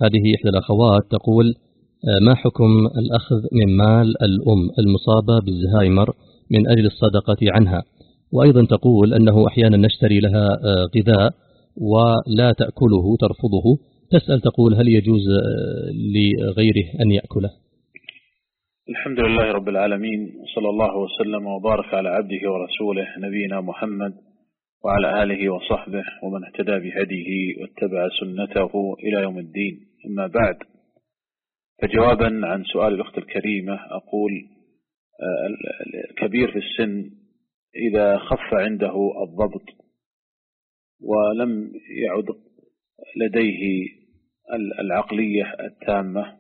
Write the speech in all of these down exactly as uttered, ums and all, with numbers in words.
هذه إحدى الأخوات تقول: ما حكم الأخذ من مال الأم المصابة بالزهايمر من أجل الصدقة عنها؟ وأيضا تقول أنه أحيانا نشتري لها غذاء ولا تأكله ترفضه، تسأل تقول: هل يجوز لغيره أن يأكله؟ الحمد لله رب العالمين، صلى الله وسلم وبارك على عبده ورسوله نبينا محمد وعلى آله وصحبه ومن اهتدى بهديه واتبع سنته إلى يوم الدين. أما بعد، فجوابا عن سؤال الأخت الكريمة أقول: الكبير في السن إذا خف عنده الضبط ولم يعد لديه العقلية التامة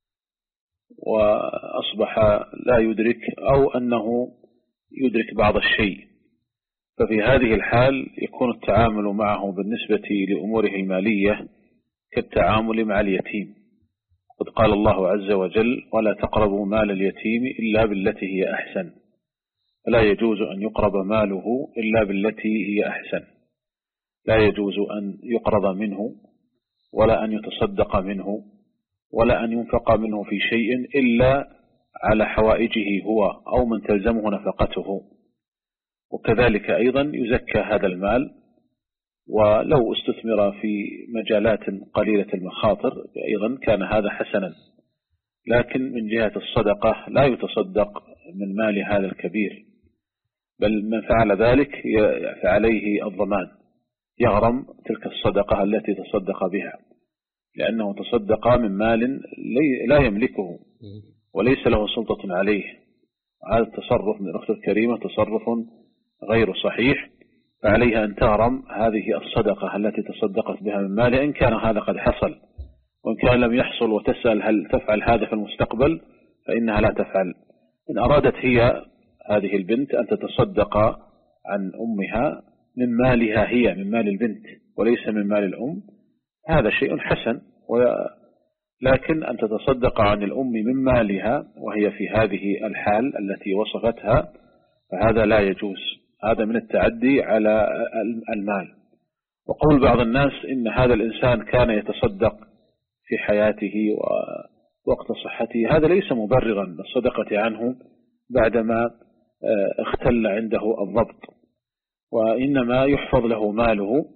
وأصبح لا يدرك أو أنه يدرك بعض الشيء، ففي هذه الحال يكون التعامل معه بالنسبة لأموره المالية كالتعامل مع اليتيم. قد قال الله عز وجل: ولا تقربوا مال اليتيم إلا بالتي هي أحسن. فلا يجوز أن يقرب ماله إلا بالتي هي أحسن، لا يجوز أن يقرض منه ولا أن يتصدق منه ولا أن ينفق منه في شيء إلا على حوائجه هو أو من تلزمه نفقته. وكذلك أيضا يزكى هذا المال، ولو استثمر في مجالات قليلة المخاطر أيضا كان هذا حسنا. لكن من جهة الصدقة لا يتصدق من مال هذا الكبير، بل من فعل ذلك فعليه الضمان، يغرم تلك الصدقة التي تصدق بها، لأنه تصدق من مال لا يملكه وليس له سلطة عليه. هذا التصرف من الأخت الكريمة تصرف غير صحيح، فعليها أن تغرم هذه الصدقة التي تصدقت بها من مال، إن كان هذا قد حصل، وإن كان لم يحصل وتسأل هل تفعل هذا في المستقبل فإنها لا تفعل. إن أرادت هي هذه البنت أن تتصدق عن أمها من مالها هي، من مال البنت وليس من مال الأم، هذا شيء حسن. لكن أن تتصدق عن الأم من مالها وهي في هذه الحال التي وصفتها فهذا لا يجوز، هذا من التعدي على المال. وقول بعض الناس إن هذا الإنسان كان يتصدق في حياته ووقت صحته، هذا ليس مبررا للصدقة عنه بعدما اختل عنده الضبط، وإنما يحفظ له ماله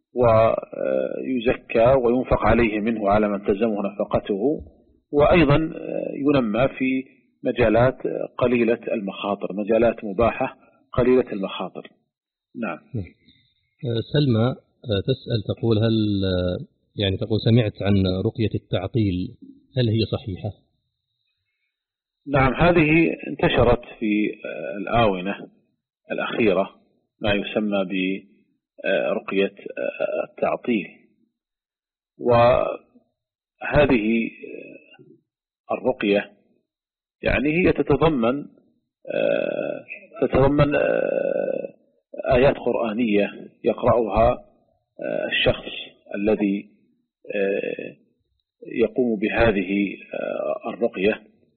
ويزكى وينفق عليه منه على من تلزمه نفقته، وأيضا ينمى في مجالات قليلة المخاطر، مجالات مباحة قليلة المخاطر. نعم. سلمى تسأل تقول: هل يعني تقول سمعت عن رقية التعطيل، هل هي صحيحة؟ نعم، هذه انتشرت في الآونة الأخيرة ما يسمى برقية التعطيل، وهذه الرقية يعني هي تتضمن تتضمن آيات قرآنية يقرأها الشخص الذي يقوم بهذه الرقية،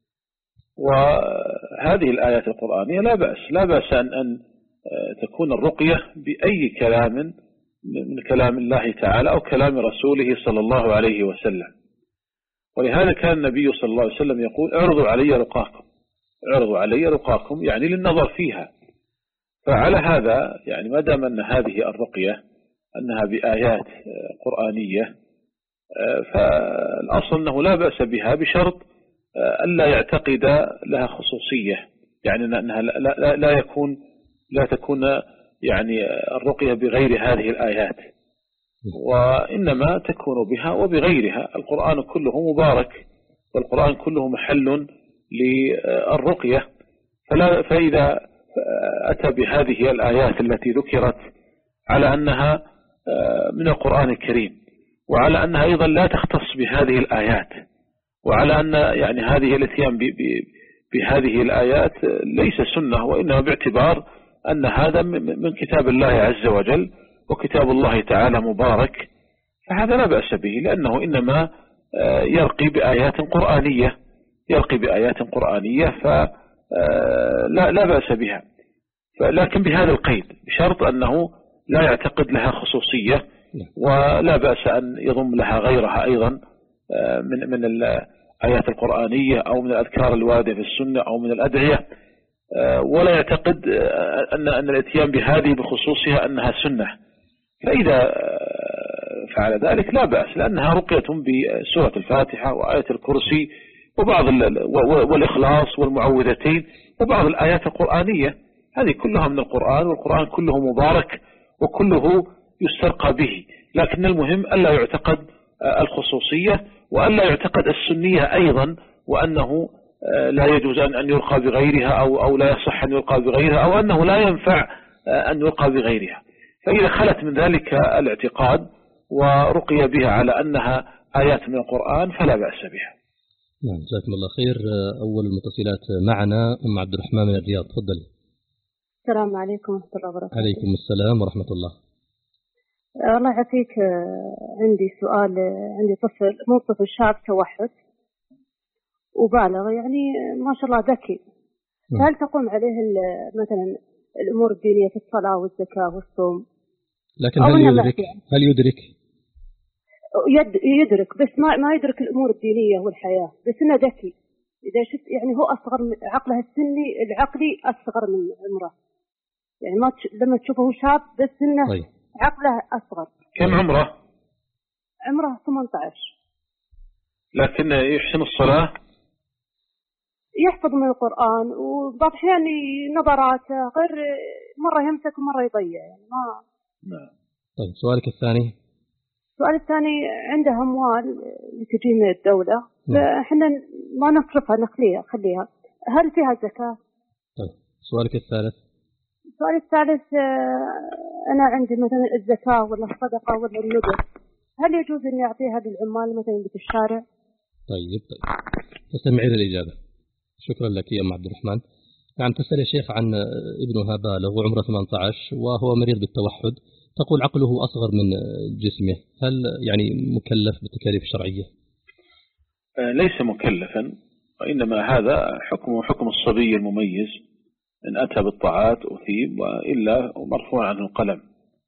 وهذه الآيات القرآنية لا بأس لا بأس أن أن تكون الرقية بأي كلام من كلام الله تعالى أو كلام رسوله صلى الله عليه وسلم. ولهذا كان النبي صلى الله عليه وسلم يقول: اعرضوا علي رقاكم، اعرضوا علي رقاكم، يعني للنظر فيها. فعلى هذا يعني ما دام أن هذه الرقية أنها بآيات قرآنية فالأصل أنه لا بأس بها، بشرط ألا يعتقد لها خصوصية، يعني أنها لا, لا يكون لا تكون يعني الرقية بغير هذه الآيات، وإنما تكون بها وبغيرها. القرآن كله مبارك، والقرآن كله محل للرقية، فلا فإذا أتى بهذه الآيات التي ذكرت على أنها من القرآن الكريم، وعلى أنها أيضا لا تختص بهذه الآيات، وعلى أن يعني هذه الاتيان بهذه الآيات ليس سنة، وإنما باعتبار أن هذا من كتاب الله عز وجل، وكتاب الله تعالى مبارك، فهذا لا بأس به، لأنه إنما يرقي بآيات قرآنية يرقي بآيات قرآنية فلا لا بأس بها، لكن بهذا القيد، بشرط أنه لا يعتقد لها خصوصية، ولا بأس أن يضم لها غيرها أيضا من من الآيات القرآنية أو من الأذكار الواردة في السنة أو من الأدعية، ولا يعتقد أن أن الاتيان بهذه بخصوصها أنها سنة، فإذا فعل ذلك لا بأس، لأنها رقية بسورة الفاتحة وآية الكرسي وبعض والإخلاص والمعوذتين وبعض الآيات القرآنية، هذه كلها من القرآن، والقرآن كله مبارك وكله يسترقى به، لكن المهم ألا يعتقد الخصوصية وألا يعتقد السنية أيضا، وأنه لا يجوز أن يلقى بغيرها أو أو لا يصح أن يلقى بغيرها أو أنه لا ينفع أن يلقى بغيرها. فإذا خلت من ذلك الاعتقاد ورقي بها على أنها آيات من القرآن فلا بأس بها. نعم، جزاكم الله خير. أول المتصلات معنا أم عبد الرحمن من الرياض، تفضل. السلام عليكم ورحمة الله وبركاته. عليكم السلام ورحمة الله. الله يعافيك، عندي سؤال. عندي طفل مو طفل شاب توحد وبالغ، يعني ما شاء الله ذكي، هل تقوم عليه مثلا الأمور الدينية في الصلاة والزكاة والصوم؟ لكن هل يدرك هل يدرك يدرك بس ما ما يدرك الأمور الدينية والحياة، بس إنه ذكي. إذا شفت يعني هو أصغر من عقله السني العقلي أصغر من عمره، يعني ما تش... لما تشوفه شاب بس إنه طيب. عقله أصغر. كم عمره؟ عمره ثمانية عشر. لكن يحسن الصلاة، يحفظ من القرآن، وبعض الأحيان نظراته غير، مرة يمسك ومرة يضيع، يعني ما. نعم. طيب، سؤالك الثاني. السؤال الثاني، عنده أموال اللي تجي من الدولة، فإحنا ما نصرفها، نخليها خليها، هل فيها زكاة؟ طيب، سؤالك الثالث. السؤال الثالث، أنا عندي مثلا الزكاة ولا الصدقة ولا النذر، هل يجوز أن يعطيها للعمال مثلا في الشارع؟ طيب طيب تستمعي للإجابة. شكرا لك يا أم عبد الرحمن. نعم، تسأل يا شيخ عن ابنها بالغ وعمره ثمانية عشر وهو مريض بالتوحد، تقول عقله أصغر من جسمه، هل يعني مكلف بالتكاليف الشرعية؟ ليس مكلفا، وإنما هذا حكم حكم الصبي المميز، إن أتى بالطاعات أثيب وإلا مرفوع عنه القلم.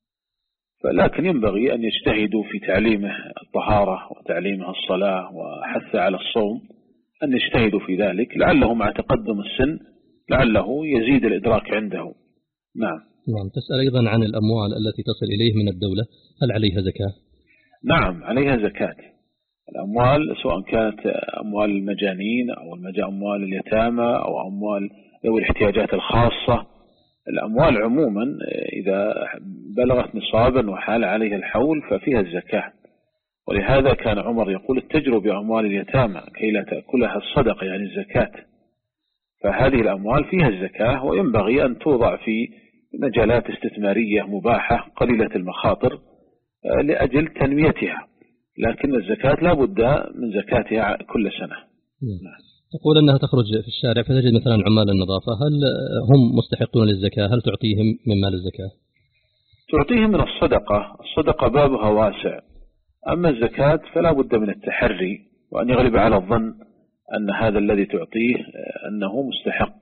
فلكن ينبغي أن يجتهدوا في تعليمه الطهارة وتعليمه الصلاة وحث على الصوم، أن يجتهدوا في ذلك، لعله مع تقدم السن لعله يزيد الإدراك عنده. نعم. نعم. تسأل أيضا عن الأموال التي تصل إليه من الدولة، هل عليها زكاة؟ نعم، عليها زكاة. الأموال سواء كانت أموال المجانين أو أموال اليتامى أو أموال ذوي الاحتياجات الخاصة، الأموال عموما إذا بلغت نصابا وحال عليها الحول ففيها الزكاة. ولهذا كان عمر يقول اتجروا بأموال اليتامى كي لا تأكلها الصدقة، يعني الزكاة. فهذه الأموال فيها الزكاة، وينبغي أن توضع في مجالات استثمارية مباحة قليلة المخاطر لأجل تنميتها، لكن الزكاة لا بد من زكاتها كل سنة. نعم. تقول أنها تخرج في الشارع فتجد مثلا عمال النظافة، هل هم مستحقون للزكاة؟ هل تعطيهم من مال الزكاة؟ تعطيهم من الصدقة، الصدقة بابها واسع. أما الزكاة فلا بد من التحري، وأن يغلب على الظن أن هذا الذي تعطيه أنه مستحق.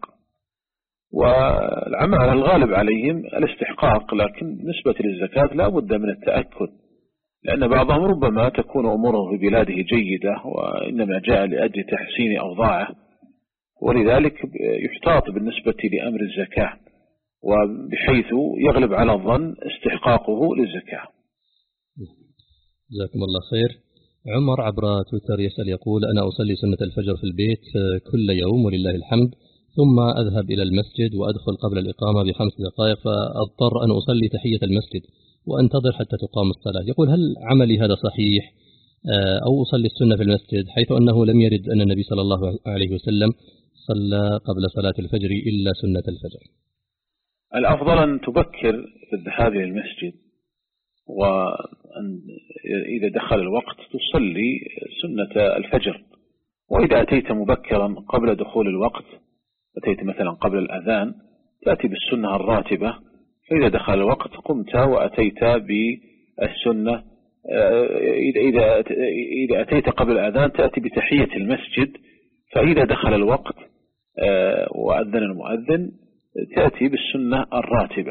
والعمل الغالب عليهم الاستحقاق، لكن بالنسبة للزكاة لا بد من التأكد، لأن بعضهم ربما تكون أموره في بلاده جيدة وإنما جاء لأجل تحسين أوضاعه، ولذلك يحتاط بالنسبة لأمر الزكاة، وبحيث يغلب على الظن استحقاقه للزكاة. جزاكم الله خير. عمر عبر تويتر يسأل يقول أنا أصلي سنة الفجر في البيت كل يوم ولله الحمد، ثم أذهب إلى المسجد وأدخل قبل الإقامة بخمس دقائق، فأضطر أن أصلي تحية المسجد وأنتظر حتى تقام الصلاة. يقول هل عملي هذا صحيح أو أصلي السنة في المسجد، حيث أنه لم يرد أن النبي صلى الله عليه وسلم صلى قبل صلاة الفجر إلا سنة الفجر؟ الأفضل أن تبكر في الذهاب إلى المسجد، وإذا دخل الوقت تصلي سنة الفجر. وإذا أتيت مبكرا قبل دخول الوقت، أتيت مثلا قبل الأذان، تأتي بالسنة الراتبة، فإذا دخل الوقت قمت وأتيت بالسنة. إذا إذا إذا أتيت قبل الأذان تأتي بتحية المسجد، فإذا دخل الوقت وأذن المؤذن تأتي بالسنة الراتبة.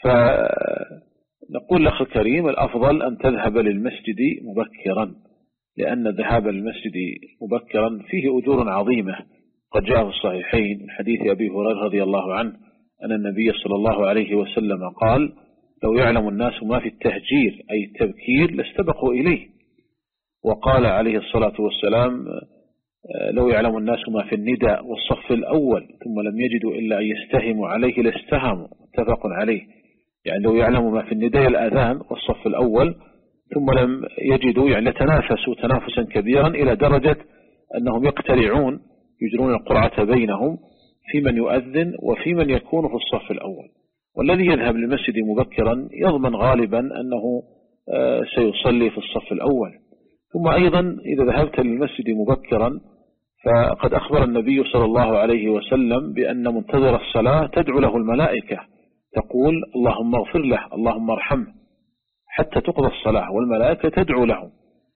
فنقول لأخي الكريم الأفضل أن تذهب للمسجد مبكرا، لأن الذهاب للمسجد مبكرا فيه أجور عظيمة. قد جاء في الصحيحين من حديث أبي هريرة رضي الله عنه أن النبي صلى الله عليه وسلم قال: لو يعلم الناس ما في التهجير أي التبكير لاستبقوا إليه. وقال عليه الصلاة والسلام: لو يعلم الناس ما في النداء والصف الأول ثم لم يجدوا إلا أن يستهموا عليه لاستهموا. متفق عليه. يعني لو يعلموا ما في النداء الأذان والصف الأول ثم لم يجدوا، يعني لتنافسوا تنافسا كبيرا إلى درجة أنهم يقترعون يجرون القرعة بينهم في من يؤذن وفي من يكون في الصف الأول. والذي يذهب للمسجد مبكرا يضمن غالبا أنه سيصلي في الصف الأول. ثم أيضا إذا ذهبت للمسجد مبكرا فقد أخبر النبي صلى الله عليه وسلم بأن منتظر الصلاة تدعو له الملائكة تقول: اللهم اغفر له، اللهم ارحمه، حتى تقضى الصلاة، والملائكة تدعو له،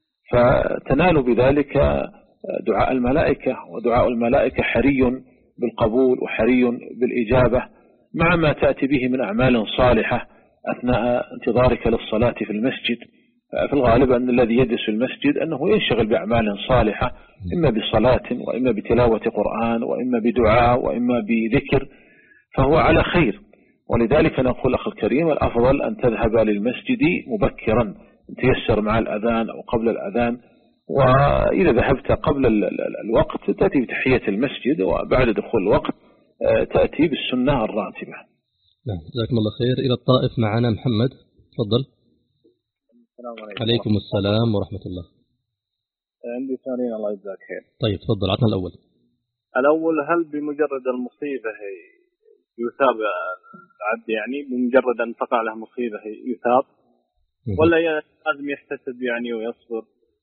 فتنال بذلك دعاء الملائكة. ودعاء الملائكة حري بالقبول وحري بالإجابة مع ما تأتي به من أعمال صالحة أثناء انتظارك للصلاة في المسجد. في الغالب أن الذي يجلس في المسجد أنه ينشغل بأعمال صالحة، إما بصلاة وإما بتلاوة قرآن وإما بدعاء وإما بذكر، فهو على خير. ولذلك نقول أخي الكريم الأفضل أن تذهب للمسجد مبكرا تيسر مع الأذان أو قبل الأذان. وإذا ذهبت قبل الوقت تأتي بتحية المسجد، وبعد دخول الوقت تأتي بالسنة الراتبة. نعم، جزاكم الله خير. إلى الطائف معنا محمد، تفضل. السلام عليكم. عليكم السلام ورحمة الله. عندي سؤالين الله يجزاك خير. طيب تفضل، عطنا الأول. الأول، هل بمجرد المصيبة يثاب العبد، يعني بمجرد أن تقع له مصيبة يثاب، ولا لازم يحتسب يعني ويصبر؟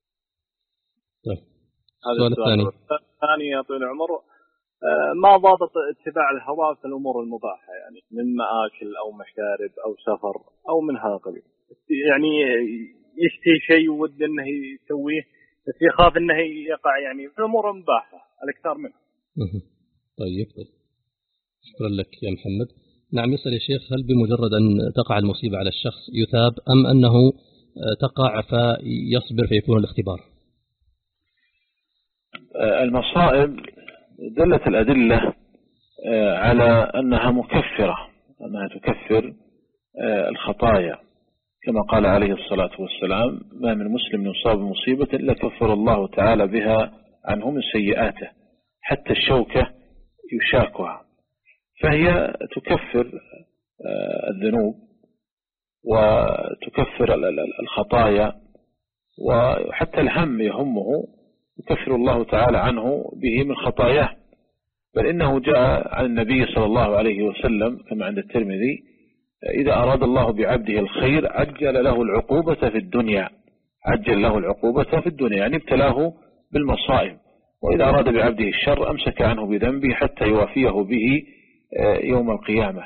طيب. هذا السؤال الثاني. يا طويل العمر، ما ضابط اتباع الهواء في الأمور المباحة، يعني من مآكل أو مشارب أو سفر أو من هذا القبيل؟ يعني يشتهي شيء ود أنه يسويه بس يخاف أنه يقع يعني في الأمور المباحة الأكثر منه. طيب طيب، شكرا لك يا محمد. نعم، يسأل يا شيخ: هل بمجرد أن تقع المصيبة على الشخص يثاب، أم أنه تقع فيصبر فيكون الاختبار؟ المصائب دلت الأدلة على أنها مكفرة، أنها تكفر الخطايا، كما قال عليه الصلاة والسلام: ما من مسلم يصاب بمصيبة إلا كفر الله تعالى بها عنه من سيئاته حتى الشوكة يشاكها. فهي تكفر الذنوب وتكفر الخطايا، وحتى الهم يهمه يكفر الله تعالى عنه به من خطاياه. بل إنه جاء عن النبي صلى الله عليه وسلم كما عند الترمذي: إذا أراد الله بعبده الخير عجل له العقوبة في الدنيا، عجل له العقوبة في الدنيا، يعني ابتلاه بالمصائب. وإذا أراد بعبده الشر أمسك عنه بذنبه حتى يوافيه به يوم القيامة.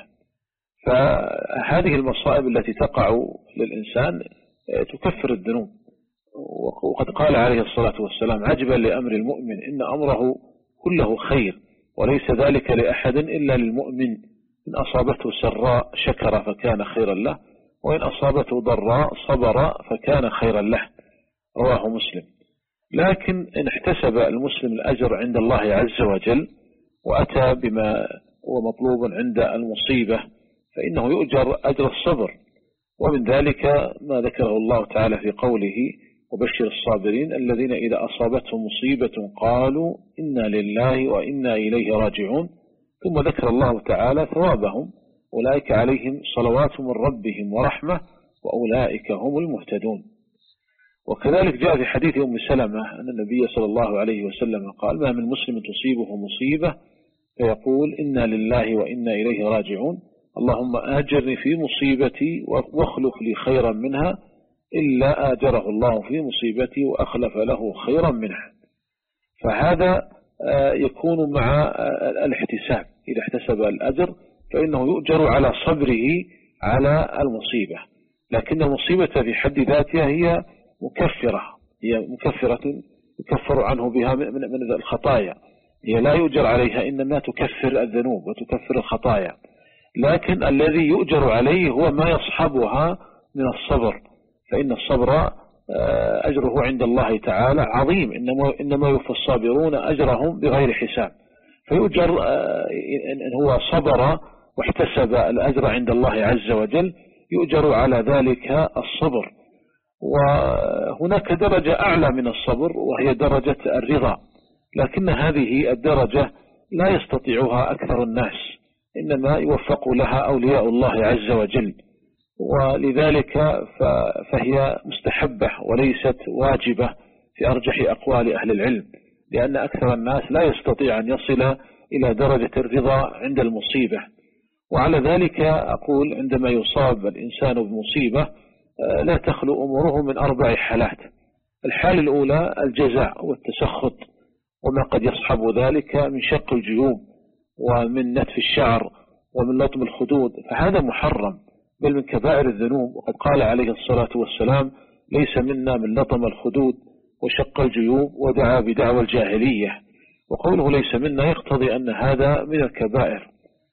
فهذه المصائب التي تقع للإنسان تكفر الذنوب. وقد قال عليه الصلاة والسلام: عجبا لأمر المؤمن إن أمره كله خير وليس ذلك لأحد إلا للمؤمن، إن أصابته سراء شكر فكان خيرا له، وإن أصابته ضراء صبر فكان خيرا له. رواه مسلم. لكن إن احتسب المسلم الأجر عند الله عز وجل وأتى بما هو مطلوب عند المصيبة فإنه يؤجر أجر الصبر. ومن ذلك ما ذكره الله تعالى في قوله: وبشر الصابرين الذين إذا أصابتهم مصيبة قالوا إنا لله وإنا إليه راجعون. ثم ذكر الله تعالى ثوابهم: أولئك عليهم صلوات من ربهم ورحمة وأولئك هم المهتدون. وكذلك جاء في حديث أم سلمة أن النبي صلى الله عليه وسلم قال: ما من مسلم تصيبه مصيبة فيقول إنا لله وإنا إليه راجعون اللهم آجرني في مصيبتي واخلف لي خيرا منها إلا آجره الله في مصيبتي وأخلف له خيرا منها. فهذا يكون مع الاحتساب، إذا احتسب الأجر فإنه يؤجر على صبره على المصيبة. لكن المصيبة في حد ذاتها هي مكفرة، هي مكفرة يكفر عنه بها من الخطايا، هي لا يؤجر عليها، إنما تكفر الذنوب وتكفر الخطايا. لكن الذي يؤجر عليه هو ما يصحبها من الصبر، فإن الصبر أجره عند الله تعالى عظيم، إنما, إنما يوفى الصابرون أجرهم بغير حساب. فيؤجر إن هو صبر واحتسب الأجر عند الله عز وجل يؤجر على ذلك الصبر. وهناك درجة أعلى من الصبر وهي درجة الرضا، لكن هذه الدرجة لا يستطيعها أكثر الناس، إنما يوفق لها أولياء الله عز وجل، ولذلك فهي مستحبة وليست واجبة في أرجح أقوال أهل العلم، لأن أكثر الناس لا يستطيع أن يصل إلى درجة الرضا عند المصيبة. وعلى ذلك أقول عندما يصاب الإنسان بمصيبة لا تخلو أموره من أربع حالات. الحالة الأولى الجزع والتسخط، وما قد يصحب ذلك من شق الجيوب ومن نتف الشعر ومن لطم الخدود، فهذا محرم بل من كبائر الذنوب. وقد قال عليه الصلاة والسلام: ليس منا من لطم الخدود وشق الجيوب ودعا بدعوى الجاهلية. وقوله ليس منا يقتضي أن هذا من الكبائر.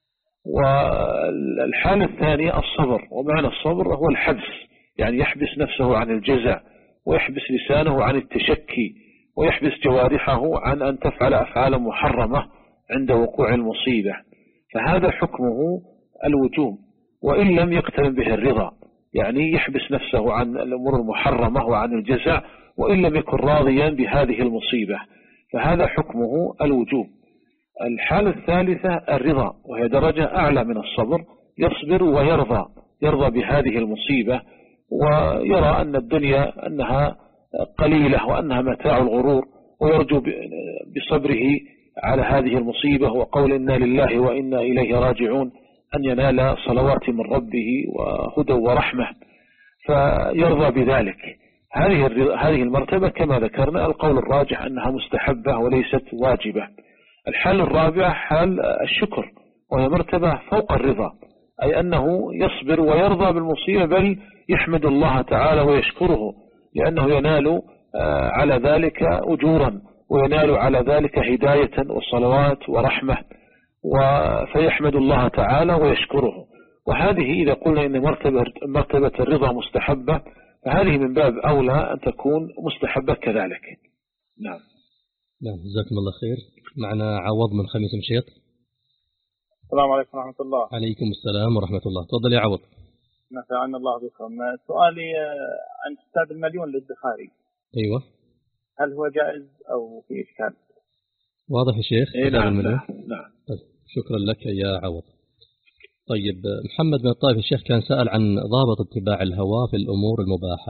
والحالة الثانية الصبر، ومعنى الصبر هو الحبس، يعني يحبس نفسه عن الجزع، ويحبس لسانه عن التشكي، ويحبس جوارحه عن أن تفعل أفعالا محرمة عند وقوع المصيبة، فهذا حكمه الوجوب، وإن لم يقترن به الرضا، يعني يحبس نفسه عن الأمور المحرمة وعن الجزع وإن لم يكن راضيا بهذه المصيبة، فهذا حكمه الوجوب. الحالة الثالثة الرضا، وهي درجة أعلى من الصبر، يصبر ويرضى، يرضى بهذه المصيبة ويرى أن الدنيا أنها قليلة وأنها متاع الغرور، ويرجو بصبره على هذه المصيبة وقول إنا لله وإنا إليه راجعون أن ينال صلوات من ربه وهدى ورحمة، فيرضى بذلك. هذه هذه المرتبة كما ذكرنا القول الراجح أنها مستحبة وليست واجبة. الحال الرابع حال الشكر، وهي مرتبة فوق الرضا، أي أنه يصبر ويرضى بالمصيبة، بل يحمد الله تعالى ويشكره، لأنه ينال على ذلك أجورا، وينال على ذلك هداية وصلوات ورحمة، فيحمد الله تعالى ويشكره. وهذه إذا قلنا إن مرتبة, مرتبة الرضا مستحبة، فهذه من باب أولى أن تكون مستحبة كذلك. نعم. نعم، جزاكم الله خير. معنا عوض من خميس مشيط. السلام عليكم ورحمة الله. عليكم السلام ورحمة الله. تفضل يا عوض. نفعنا الله بكم. سؤالي عن حساب المليون للادخاري. أيوة. هل هو جائز أو في إشكال؟ واضح يا شيخ. إيه نعم. نعم. نعم. طيب شكرا لك يا عوض. طيب محمد بن الطائف الشيخ كان سأل عن ضابط اتباع الهوى في الأمور المباحة.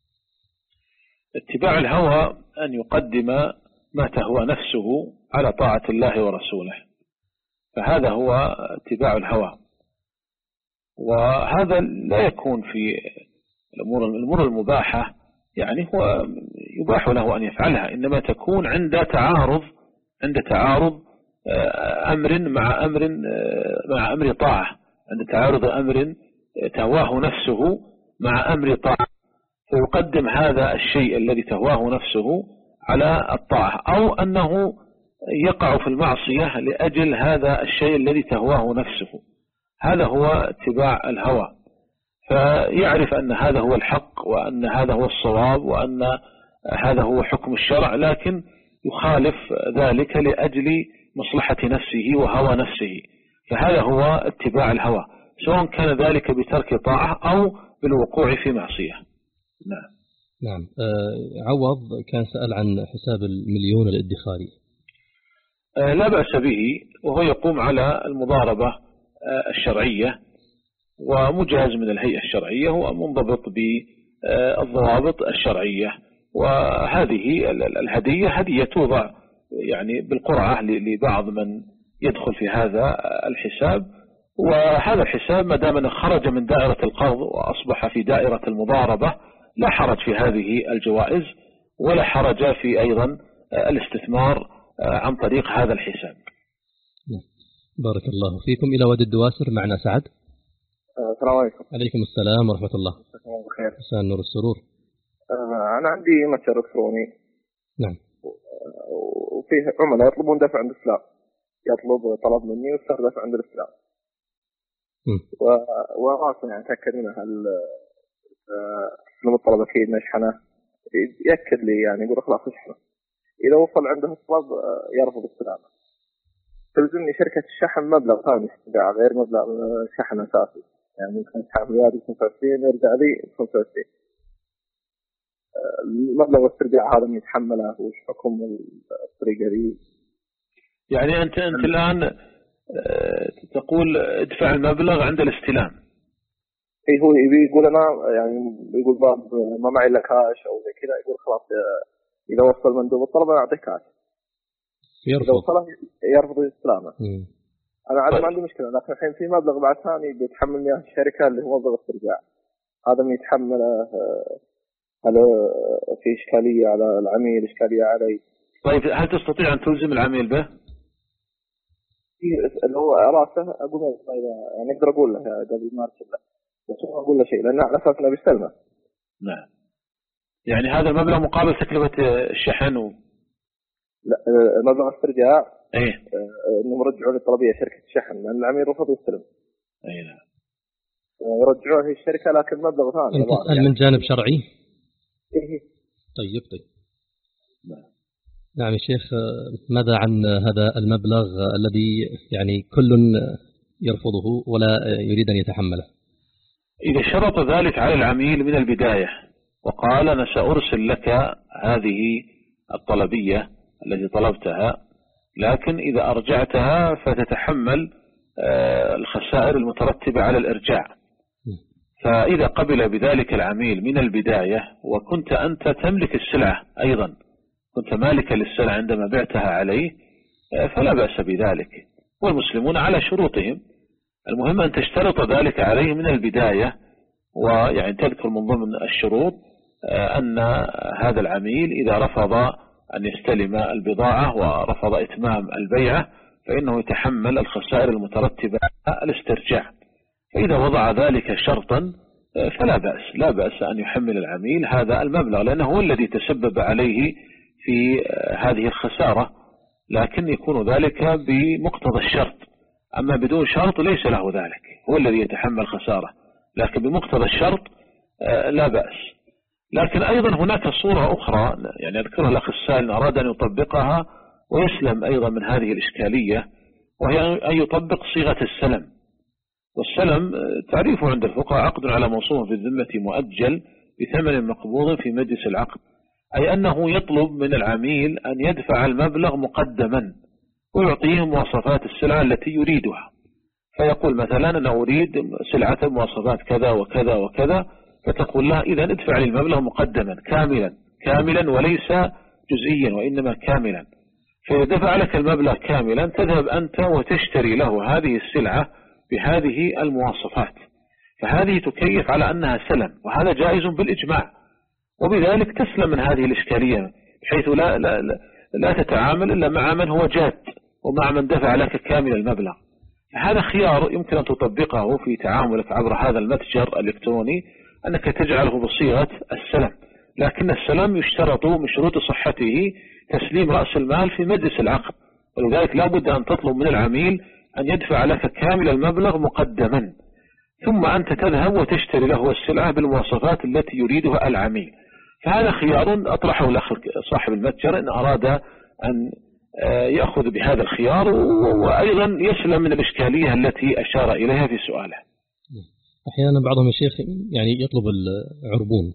اتباع الهوى أن يقدم ما تهوى نفسه على طاعة الله ورسوله، فهذا هو اتباع الهوى. وهذا لا يكون في الأمور الأمور المباحة، يعني هو يباح له أن يفعلها، إنما تكون عند تعارض عند تعارض أمر مع أمر مع أمر طاعة، عند تعارض أمر تهواه نفسه مع أمر طاعة، فيقدم هذا الشيء الذي تهواه نفسه على الطاعة، أو أنه يقع في المعصية لأجل هذا الشيء الذي تهواه نفسه. هذا هو اتباع الهوى، فيعرف أن هذا هو الحق وأن هذا هو الصواب وأن هذا هو حكم الشرع، لكن يخالف ذلك لأجل مصلحة نفسه وهوى نفسه، فهذا هو اتباع الهوى، سواء كان ذلك بترك طاعة أو بالوقوع في معصية. نعم. نعم. أه عوض كان سأل عن حساب المليون الادخاري. أه لا بأس به، وهو يقوم على المضاربة أه الشرعية، ومجاز من الهيئة الشرعية، هو منضبط بالضوابط الشرعية. وهذه الهدية هدية توضع يعني بالقرعة لبعض من يدخل في هذا الحساب، وهذا الحساب ما دام أنه خرج من دائرة القرض وأصبح في دائرة المضاربة لا حرج في هذه الجوائز، ولا حرج في أيضا الاستثمار عن طريق هذا الحساب. بارك الله فيكم. إلى وادي الدواسر معنا سعد. السلام عليكم. عليكم السلام ورحمة الله. مساء الخير. مساء النور السرور. أنا عندي متجر إلكتروني. نعم. وفيه عملاء يطلبون دفع عند الإسلام، يطلب طلب مني وصار دفع عند الإسلام. وأصلا يعني أتأكد منه هل تسلم الطلب أكيد مشحنة يأكد لي يعني يقول خلاص اشحنه. إذا وصل عنده الطلب يرفض استلامه. تلزمني شركة الشحن مبلغ ثاني استدعاء غير مبلغ شحن أساسي، يعني ممكن أسحب ريالي خمسة وعشرين يرجع لي خمسة وعشرين. المبلغ الاسترجاع هذا من يتحمله وش حكم الطريقة دي؟ يعني أنت أنت الآن تقول ادفع المبلغ عند الاستلام. إيه هو يقول أنا يعني يقول باب ما معي إلا كاش أو زي كذا، يقول خلاص إذا وصل مندوب الطلب أنا أعطيك كاش. يرفض. إذا وصله يرفض استلامه. أنا عاد ما عندي مشكلة، لكن الحين في مبلغ بعد ثاني بيتحمل مياه الشركة اللي هو مبلغ الاسترجاع. هذا من يتحمله، هل في إشكالية على العميل إشكالية علي؟ طيب هل تستطيع أن تلزم العميل به؟ اللي هو راسه أقول له يعني أقدر أقول له قبل ما أرسل له، بس ما أقول له شيء لأن على أساس إنه بيستلمه. نعم. يعني هذا المبلغ مقابل تكلفة الشحن و... لا مبلغ استرجاع. إيه. إنهم يرجعون الطلبية شركة الشحن لأن العميل رفض يستلم. أي نعم. يرجعوه الشركة لكن مبلغ ثاني. أنت تسأل من جانب شرعي؟ إيه. طيب طيب. نعم. نعم يا شيخ، ماذا عن هذا المبلغ الذي يعني كل يرفضه ولا يريد أن يتحمله؟ إذا شرط ذلك على العميل من البداية وقال أنا سأرسل لك هذه الطلبية التي طلبتها، لكن إذا أرجعتها فتتحمل الخسائر المترتبة على الإرجاع. فإذا قبل بذلك العميل من البداية وكنت أنت تملك السلعة أيضا، كنت مالكا للسلعة عندما بعتها عليه، فلا بأس بذلك، والمسلمون على شروطهم. المهم أن تشترط ذلك عليه من البداية، ويعني تذكر من ضمن الشروط أن هذا العميل إذا رفض أن يستلم البضاعة ورفض إتمام البيعة فإنه يتحمل الخسائر المترتبة على الاسترجاع. فإذا وضع ذلك شرطا فلا بأس، لا بأس أن يحمل العميل هذا المبلغ، لأنه هو الذي تسبب عليه في هذه الخسارة، لكن يكون ذلك بمقتضى الشرط. أما بدون شرط ليس له ذلك، هو الذي يتحمل خسارة، لكن بمقتضى الشرط لا بأس. لكن أيضا هناك صورة أخرى يعني أذكرها الأخ السائل أراد أن يطبقها ويسلم أيضا من هذه الإشكالية، وهي أن يطبق صيغة السلم. والسلم تعريفه عند الفقهاء عقد على موصوف بالذمة مؤجل بثمن مقبوض في مجلس العقد، أي أنه يطلب من العميل أن يدفع المبلغ مقدما ويعطيه مواصفات السلعة التي يريدها. فيقول مثلا أنا أريد سلعة مواصفات كذا وكذا وكذا، فتقول له إذا ادفع لي المبلغ مقدما كاملا كاملا وليس جزئيا وإنما كاملا. فإذا دفع لك المبلغ كاملا تذهب أنت وتشتري له هذه السلعة بهذه المواصفات، فهذه تكيف على أنها سلم، وهذا جائز بالإجماع، وبذلك تسلم من هذه الإشكالية بحيث لا, لا, لا, لا تتعامل إلا مع من هو جاد ومع من دفع لك كامل المبلغ. هذا خيار يمكن أن تطبقه في تعاملك عبر هذا المتجر الإلكتروني، أنك تجعله بصيغة السلم، لكن السلم يشترط من شروط صحته تسليم رأس المال في مجلس العقد، ولذلك لا بد أن تطلب من العميل أن يدفع لك كامل المبلغ مقدما، ثم أنت تذهب وتشتري له السلعة بالمواصفات التي يريدها العميل. فهذا خيار أطرحه الأخ صاحب المتجر إن أراد أن يأخذ بهذا الخيار، وأيضا يسلم من الإشكالية التي أشار إليها في سؤاله. أحيانا بعضهم الشيخ يعني يطلب العربون.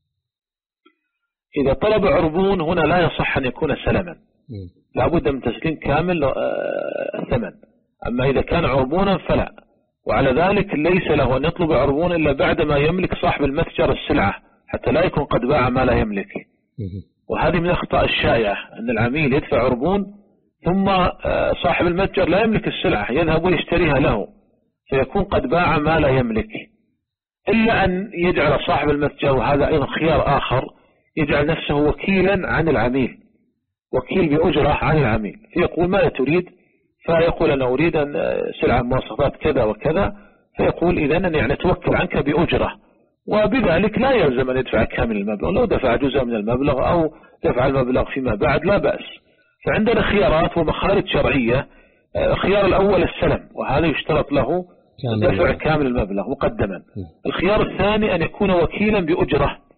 إذا طلب عربون هنا لا يصح أن يكون سلما، لا بد من تسليم كامل الثمن. أما إذا كان عربونا فلا، وعلى ذلك ليس له أن يطلب عربون إلا بعدما يملك صاحب المتجر السلعة، حتى لا يكون قد باع ما لا يملك. وهذه من الأخطاء الشائعة أن العميل يدفع عربون ثم صاحب المتجر لا يملك السلعة يذهب ويشتريها له، فيكون قد باع ما لا يملك. إلا أن يجعل صاحب المتجر، وهذا أيضا خيار آخر، يجعل نفسه وكيلا عن العميل، وكيل بأجرة عن العميل، فيقول ماذا تريد؟ فيقول أنا أريد أن سلعة مواصفات كذا وكذا، فيقول إذن أنا يعني أتوكل عنك بأجرة، وبذلك لا يلزم أن يدفع كامل المبلغ، لو دفع جزء من المبلغ أو دفع المبلغ فيما بعد لا بأس. فعندنا خيارات ومخارج شرعية. الخيار الأول السلم، وهذا يشترط له دفع كامل المبلغ مقدما. الخيار الثاني أن يكون وكيلا بأجرة،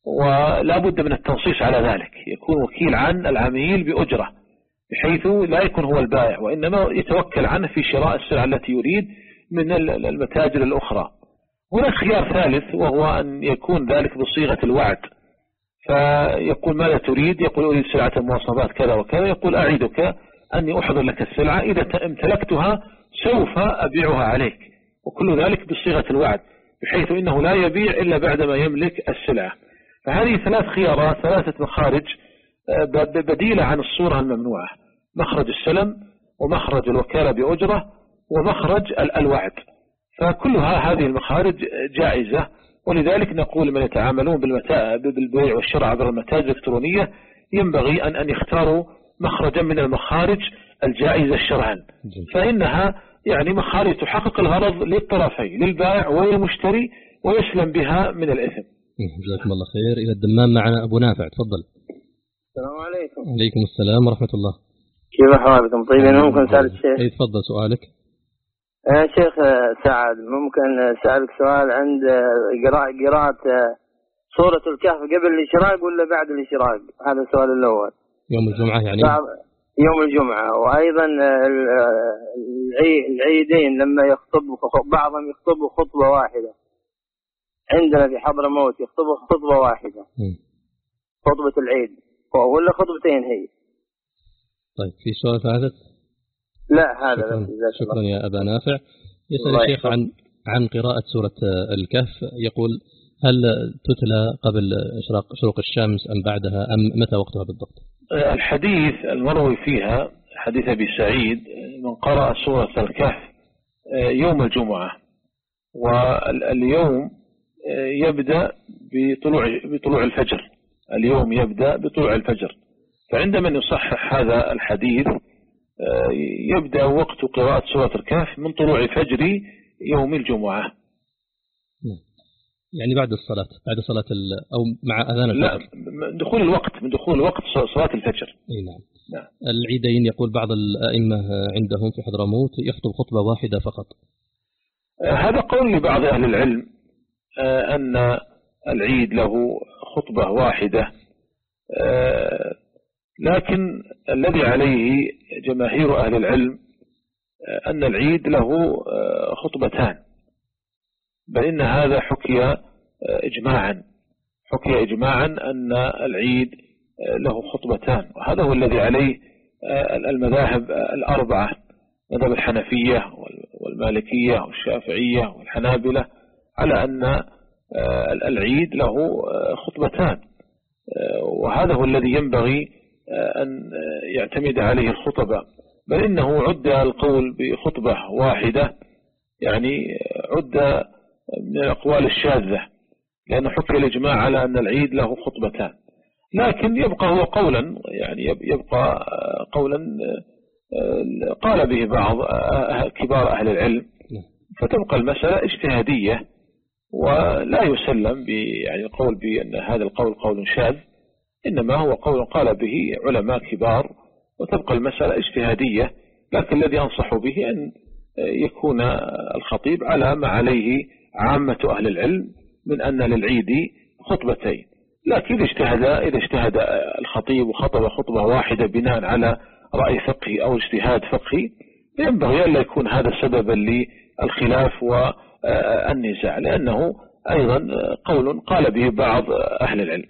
ولا بد من التنصيص على ذلك، يكون وكيل عن العميل بأجرة بحيث لا يكون هو البائع، وإنما يتوكل عنه في شراء السلعة التي يريد من المتاجر الأخرى. هناك خيار ثالث وهو أن يكون ذلك بصيغة الوعد، فيقول ماذا تريد؟ يقول أريد سلعة مواصفات كذا وكذا، يقول أعيدك أني أحضر لك السلعة، إذا امتلكتها سوف أبيعها عليك، وكل ذلك بصيغة الوعد بحيث إنه لا يبيع إلا بعدما يملك السلعة. فهذه ثلاث خيارات، ثلاثة مخارج بديلة عن الصورة الممنوعة: مخرج السلم، ومخرج الوكالة بأجرة، ومخرج الوعد. فكلها هذه المخارج جائزة، ولذلك نقول لمن يتعاملون بالبيع والشراء عبر المتاجر الإلكترونية ينبغي أن أن يختاروا مخرجا من المخارج الجائزة شرعا، فإنها يعني مخارج تحقق الغرض للطرفين، للبائع والمشتري، ويسلم بها من الإثم. جزاكم الله خير. إلى الدمام معنا أبو نافع، تفضل. السلام عليكم. عليكم السلام ورحمة الله. كيف أحوالكم؟ طيبين؟ ممكن أسأل الشيخ؟ أي تفضل سؤالك. يا شيخ سعد، ممكن أسألك سؤال عند قراءة قراءة سورة الكهف قبل الإشراق ولا بعد الإشراق؟ هذا السؤال الأول. يوم الجمعة يعني؟ يوم الجمعة. وأيضا العيدين لما يخطب بعضهم يخطبوا خطبة واحدة، عندنا في حضرموت يخطبوا خطبة واحدة، م. خطبة العيد ولا خطبتين هي؟ طيب في سؤال ثالث؟ لا هذا شكرا, شكرا يا أبا نافع. يسأل الشيخ عن عن قراءة سورة الكهف، يقول هل تتلى قبل إشراق شروق الشمس أم بعدها أم متى وقتها بالضبط؟ الحديث المروي فيها حديث أبي سعيد من قرأ سورة الكهف يوم الجمعة، واليوم يبدأ بطلوع بطلوع الفجر، اليوم يبدأ بطلوع الفجر. فعندما يصحح هذا الحديث يبدأ وقت قراءة سورة الكهف من طلوع فجر يوم الجمعة. يعني بعد الصلاة، بعد صلاة أو مع أذان الفجر؟ لا، من دخول الوقت، من دخول وقت صلاة الفجر. أي نعم. نعم. العيدين يقول بعض الأئمة عندهم في حضرموت يخطب خطبة واحدة فقط. هذا قول لبعض أهل العلم أن العيد له خطبة واحدة، لكن الذي عليه جماهير أهل العلم أن العيد له خطبتان، بل إن هذا حكي إجماعا، حكي إجماعا أن العيد له خطبتان، وهذا هو الذي عليه المذاهب الأربعة، مذهب الحنفية والمالكية والشافعية والحنابلة، على أن العيد له خطبتان، وهذا هو الذي ينبغي أن يعتمد عليه الخطبة. بل إنه عد القول بخطبة واحدة يعني عد من الأقوال الشاذة، لأن حكي الإجماع على أن العيد له خطبتان، لكن يبقى هو قولا، يعني يبقى قولا قال به بعض كبار أهل العلم، فتبقى المسألة اجتهادية، ولا يسلم يعني القول بأن هذا القول قول شاذ، إنما هو قول قال به علماء كبار، وتبقى المسألة اجتهادية. لكن الذي أنصح به أن يكون الخطيب على ما عليه عامة أهل العلم من أن للعيد خطبتين، لكن إذا اجتهد إذا اجتهد الخطيب وخطب خطبة واحدة بناء على رأي فقهي أو اجتهاد فقهي، ينبغي أن لا يكون هذا سببا للخلاف والنزاع، لأنه أيضا قول قال به بعض أهل العلم.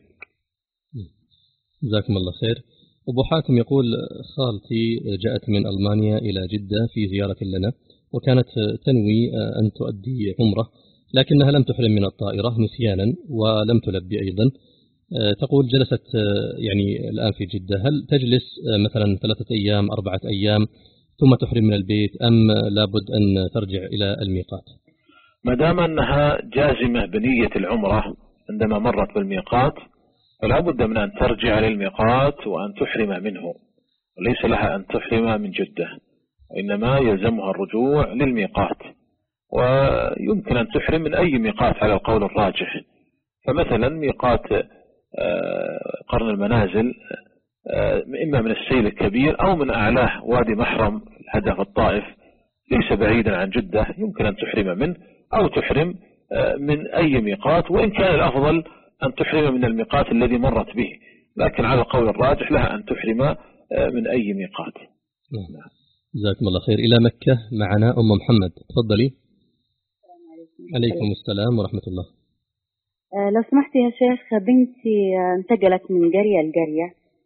جزاكم الله خير. أبو حاتم يقول خالتي جاءت من ألمانيا إلى جدة في زيارة لنا، وكانت تنوي أن تؤدي عمرة، لكنها لم تحرم من الطائرة نسيانا ولم تلبي أيضا. تقول جلست يعني الآن في جدة، هل تجلس مثلا ثلاثة أيام أربعة أيام ثم تحرم من البيت، أم لابد أن ترجع إلى الميقات؟ ما دام أنها جازمة بنية العمرة عندما مرت بالميقات، فلا بد من أن ترجع للميقات وأن تحرم منه، وليس لها أن تحرم من جدة، وإنما يلزمها الرجوع للميقات. ويمكن أن تحرم من أي ميقات على القول الراجح، فمثلا ميقات قرن المنازل إما من السيل الكبير أو من أعلاه وادي محرم الهدف الطائف، ليس بعيدا عن جدة، يمكن أن تحرم منه أو تحرم من أي ميقات، وإن كان الأفضل أن تحرم من الميقات الذي مرت به، لكن على القول الراجح لها أن تحرم من أي ميقات. نعم. جزاكم الله خير. إلى مكة معنا أم محمد، تفضلي. عليكم السلام ورحمة الله. لو سمحت يا شيخ، بنتي انتقلت من قرية لقرية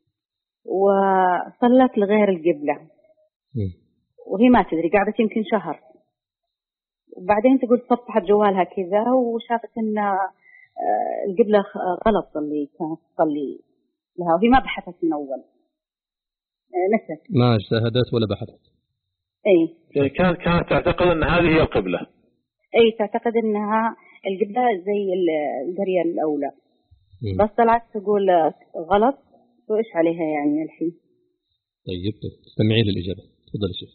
وصلت لغير القبلة وهي ما تدري، قعدت يمكن شهر، وبعدين تقول صفحت جوالها كذا وشافت ان القبلة غلط اللي كانت تصلي لها، وهي ما بحثت من أول، نسيت ما اجتهدت ولا بحثت. اي كانت كانت تعتقد ان هذه هي القبلة. اي تعتقد انها القبلة زي القرية الأولى، م. بس طلعت تقول غلط، وإيش عليها يعني الحين؟ طيب استمعي للإجابة، تفضل شيخ.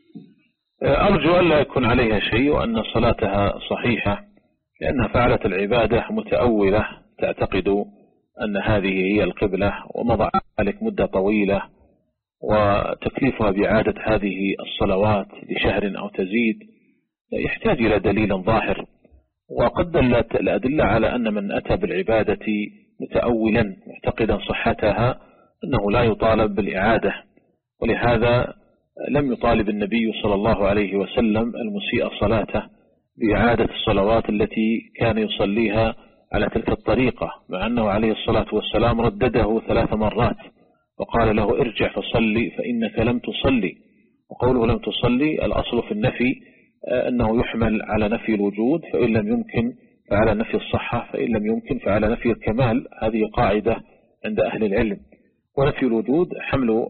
أرجو أن لا يكون عليها شيء وأن صلاتها صحيحة، لأنها فعلت العبادة متأولة تعتقد أن هذه هي القبلة، ومضى عليك مدة طويلة، وتكليفها بإعادة هذه الصلوات لشهر أو تزيد يحتاج إلى دليل ظاهر. وقد دلت الأدلة على أن من أتى بالعبادة متأولا معتقدا صحتها أنه لا يطالب بالإعادة، ولهذا لم يطالب النبي صلى الله عليه وسلم المسيء صلاته بإعادة الصلوات التي كان يصليها على تلك الطريقة، مع أنه عليه الصلاة والسلام ردده ثلاث مرات وقال له ارجع فصلي فإنك لم تصلي. وقوله لم تصلي الأصل في النفي أنه يحمل على نفي الوجود، فإن لم يمكن فعلى نفي الصحة، فإن لم يمكن فعلى نفي الكمال. هذه قاعدة عند أهل العلم. ونفي الوجود حمل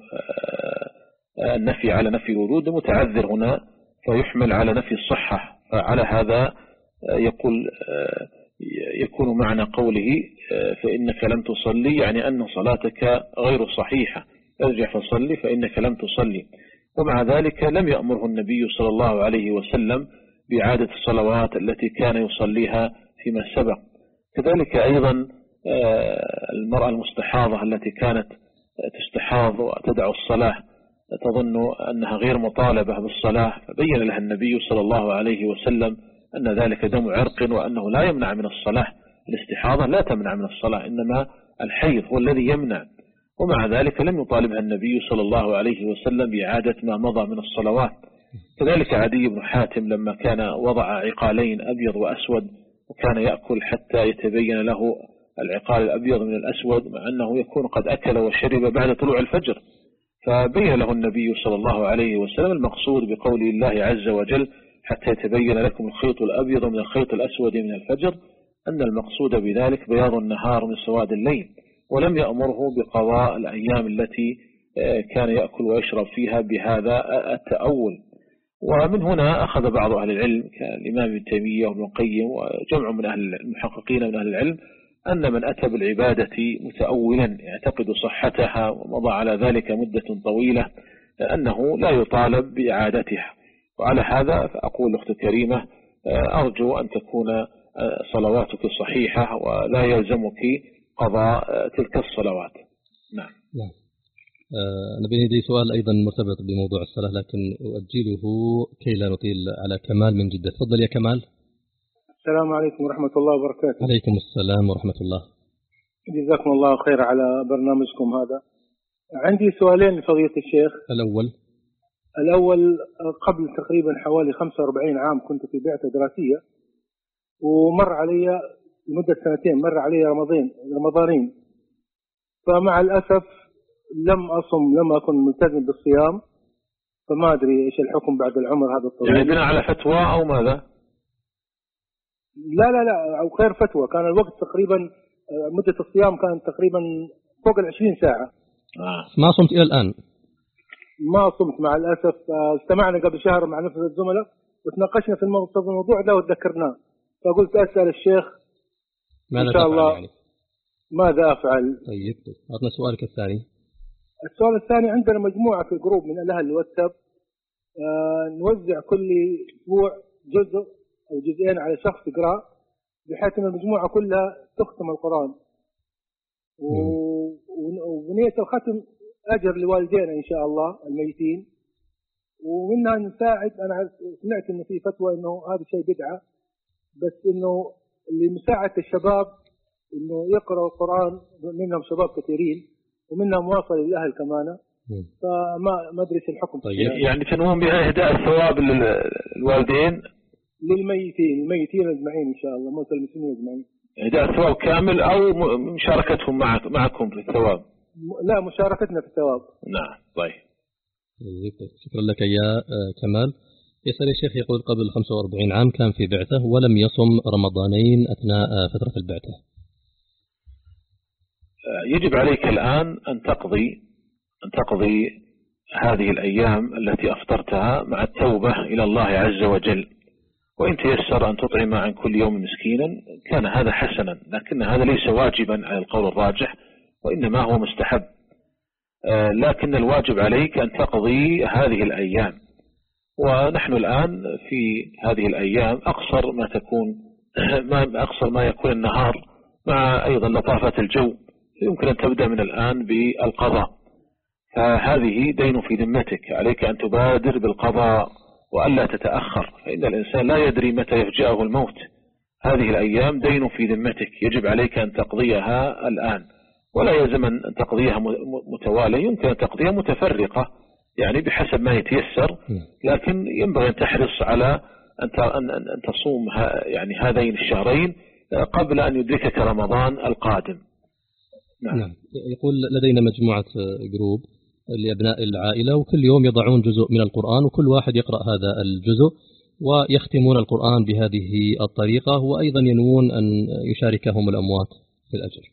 النفي على نفي الوجود متعذر هنا، فيحمل على نفي الصحة. فعلى هذا يقول يكون معنى قوله فإنك لم تصلي يعني أن صلاتك غير صحيحة، ارجع فصلي فإنك لم تصلي. ومع ذلك لم يأمره النبي صلى الله عليه وسلم بإعادة الصلوات التي كان يصليها فيما سبق. كذلك أيضا المرأة المستحاضة التي كانت تستحاض وتدع الصلاة تظن أنها غير مطالبة بالصلاة، فبين لها النبي صلى الله عليه وسلم أن ذلك دم عرق وأنه لا يمنع من الصلاة. الاستحاضة لا تمنع من الصلاة، إنما الحيض هو الذي يمنع. ومع ذلك لم يطالبها النبي صلى الله عليه وسلم بإعادة ما مضى من الصلوات. كذلك عدي بن حاتم لما كان وضع عقالين أبيض وأسود وكان يأكل حتى يتبين له العقال الأبيض من الأسود، مع أنه يكون قد أكل وشرب بعد طلوع الفجر، فبين له النبي صلى الله عليه وسلم المقصود بقول الله عز وجل حتى يتبين لكم الخيط الأبيض من الخيط الأسود من الفجر، أن المقصود بذلك بياض النهار من سواد الليل، ولم يأمره بقضاء الأيام التي كان يأكل ويشرب فيها بهذا التأول. ومن هنا أخذ بعض أهل العلم كالإمام ابن تيمية وابن القيم وجمع من أهل المحققين من أهل العلم أن من أتى بالعبادة متأولا يعتقد صحتها ومضى على ذلك مدة طويلة أنه لا يطالب بإعادتها. وعلى هذا فأقول أخت كريمة أرجو أن تكون صلواتك صحيحة ولا يلزمك قضاء تلك الصلوات. نعم. نعم. أنا بيدي سؤال أيضا مرتبط بموضوع الصلاة لكن أؤجله كي لا نطيل على كمال من جدة. تفضل يا كمال. السلام عليكم ورحمة الله وبركاته. عليكم السلام ورحمة الله. جزاكم الله خير على برنامجكم هذا. عندي سؤالين لفضيلة الشيخ. الأول الأول قبل تقريبا حوالي خمسة وأربعين عام كنت في بعثة دراسية، ومر علي لمدة سنتين مر علي رمضان رمضانين، فمع الأسف لم أصم لم أكن ملتزم بالصيام، فما أدري إيش الحكم بعد العمر هذا الطويل. يعني بناء على فتوى أو ماذا؟ لا لا لا أو غير فتوى، كان الوقت تقريبا مدة الصيام كانت تقريبا فوق العشرين ساعة. آه. ما صمت إلى الآن؟ ما صمت مع الأسف. استمعنا قبل شهر مع نفس الزملاء وتناقشنا في الموضوع ده وتذكرناه، فقلت أسأل الشيخ ماذا إن شاء الله يعني؟ ماذا أفعل. طيب أعطنا سؤالك الثاني. السؤال الثاني، عندنا مجموعة في الجروب من أهل الواتساب آه نوزع كل أسبوع جزء أو جزئين على شخص يقرأ، بحيث أن المجموعة كلها تختم القرآن، ونية الختم أجر لوالدينا إن شاء الله الميتين، ومنها نساعد. أنا سمعت إنه في فتوى إنه هذا شيء بدعة، بس إنه لمساعدة الشباب إنه يقرأوا القرآن، منهم شباب كثيرين ومنهم واصل للأهل كمان، فما ما أدري الحكم. طيب يعني تنوهم بإهداء الثواب للوالدين للميتين الميتين أجمعين إن شاء الله، موتى المسلمين أجمعين، إهداء الثواب كامل أو مشاركتهم معك معكم في الثواب؟ لا، مشاركتنا في الثواب. نعم. طيب شكرا لك يا كمال. يسأل الشيخ يقول قبل خمسة وأربعين عام كان في بعثة ولم يصم رمضانين أثناء فترة البعثة. يجب عليك الآن أن تقضي أن تقضي هذه الأيام التي أفطرتها مع التوبة إلى الله عز وجل، وإن تيسر أن تطعم عن كل يوم مسكينا كان هذا حسنا، لكن هذا ليس واجبا على القول الراجح وإنما هو مستحب. لكن الواجب عليك أن تقضي هذه الأيام، ونحن الآن في هذه الأيام أقصر ما تكون ما أقصر ما يكون النهار، مع أيضا لطافة الجو، يمكن أن تبدأ من الآن بالقضاء، فهذه دين في ذمتك، عليك أن تبادر بالقضاء وألا تتأخر، فإن الإنسان لا يدري متى يفجأه الموت. هذه الأيام دين في ذمتك، يجب عليك أن تقضيها الآن، ولا يلزم أن تقضيها متوالية، يمكن أن تقضيها متفرقة يعني بحسب ما يتيسر، لكن ينبغي أن تحرص على أن تصوم يعني هذين الشهرين قبل أن يدركك رمضان القادم. نعم. نعم. يقول لدينا مجموعة جروب لأبناء العائلة، وكل يوم يضعون جزء من القرآن، وكل واحد يقرأ هذا الجزء ويختمون القرآن بهذه الطريقة، وأيضا ينوون أن يشاركهم الأموات في الأجر.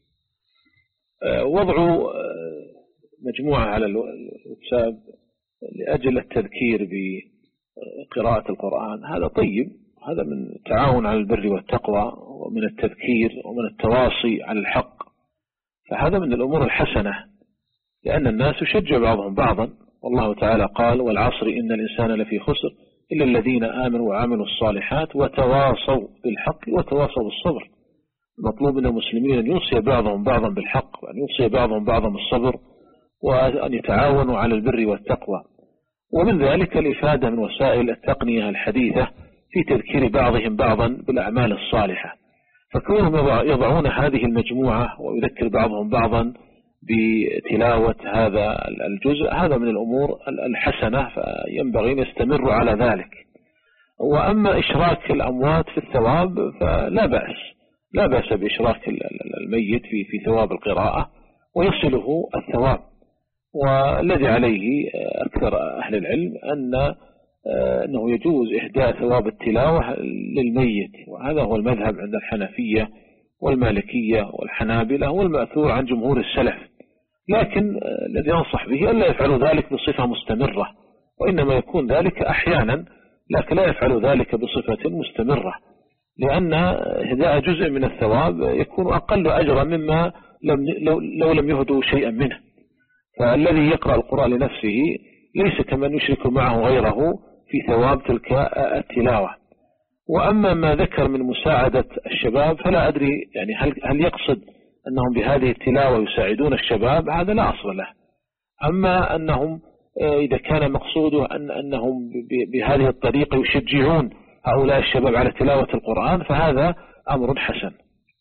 وضعوا مجموعة على الواتساب لأجل التذكير بقراءة القرآن، هذا طيب، هذا من التعاون على البر والتقوى ومن التذكير ومن التواصي على الحق، فهذا من الأمور الحسنة، لأن الناس يشجع بعضهم بعضا، والله تعالى قال والعصر إن الإنسان لفي خسر إلا الذين آمنوا وعملوا الصالحات وتواصوا بالحق وتواصوا بالصبر. مطلوب من المسلمين أن يوصي بعضهم بعضا بالحق، وأن يوصي بعضهم بعضا بالصبر، وأن يتعاونوا على البر والتقوى. ومن ذلك الإفادة من وسائل التقنية الحديثة في تذكير بعضهم بعضا بالأعمال الصالحة، فكونهم يضعون هذه المجموعة ويذكر بعضهم بعضا بتلاوة هذا الجزء، هذا من الأمور الحسنة، فينبغي أن يستمروا على ذلك. وأما إشراك الأموات في الثواب فلا بأس، لا بأس بإشراك الميت في في ثواب القراءة ويصله الثواب. والذي عليه أكثر أهل العلم أن أنه يجوز إهداء ثواب التلاوة للميت، وهذا هو المذهب عند الحنفية والمالكية والحنابلة والمأثور عن جمهور السلف، لكن الذي أنصح به ألا يفعلوا ذلك بصفة مستمرة، وإنما يكون ذلك أحيانا، لكن لا يفعلوا ذلك بصفة مستمرة، لأن إهداء جزء من الثواب يكون أقل أجرا مما لم لو, لو لم يهدوا شيئا منه. فالذي يقرأ القرآن لنفسه ليس كمن يشرك معه غيره في ثواب تلك التلاوة. وأما ما ذكر من مساعدة الشباب فلا أدري يعني هل, هل يقصد أنهم بهذه التلاوة يساعدون الشباب، هذا لا أصل له. أما أنهم إذا كان مقصوده أن أنهم بهذه الطريقة يشجعون هؤلاء الشباب على تلاوة القرآن فهذا أمر حسن.